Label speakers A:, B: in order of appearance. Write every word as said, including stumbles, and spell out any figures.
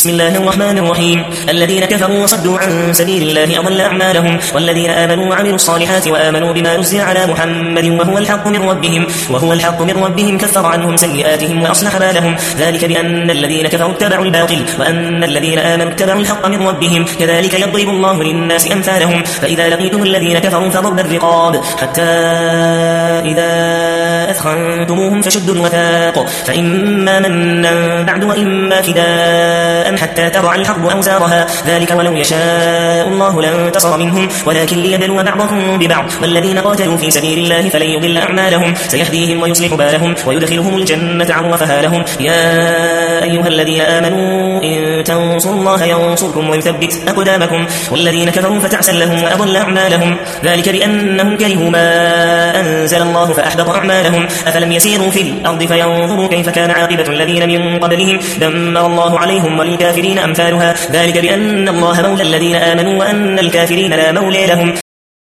A: بسم الله الرحمن الرحيم الذين كفروا وصدوا عن سبيل الله أضل أعمالهم والذين آمنوا وعملوا الصالحات وآمنوا بما نزل على محمد وهو الحق من ربهم وهو الحق من ربهم كفر عنهم سيئاتهم وأصلح بالهم ذلك بأن الذين كفروا اتبعوا الباطل وأن الذين آمنوا اتبعوا الحق من ربهم كذلك يضرب الله للناس أمثالهم فإذا لقيتم الذين كفروا فضرب الرقاب حتى إذا أثخنتموهم فشدوا الوثاق فإما منا بعد وإما فداء حتى ترعى الحرب أوزارها ذلك ولو يشاء الله لانتصر منهم ولكن ليبلو بعضهم ببعض والذين قاتلوا في سبيل الله فلن يضل أعمالهم سيهديهم ويصلح بالهم ويدخلهم الجنة عرفها لهم يا أيها الذين آمنوا إن تنصروا الله ينصركم ويثبت أقدامكم والذين كفروا فتعسا لهم وأضل أعمالهم ذلك بأنهم كرهوا ما أنزل الله فأحبط أعمالهم أفلم يسيروا في الأرض فينظروا كيف كان عاقبة الذين من قبلهم دمر الله عليهم وللكافرين أمثالها ذلك بأن الله مولى الذين آمنوا وأن الكافرين لا مولى لهم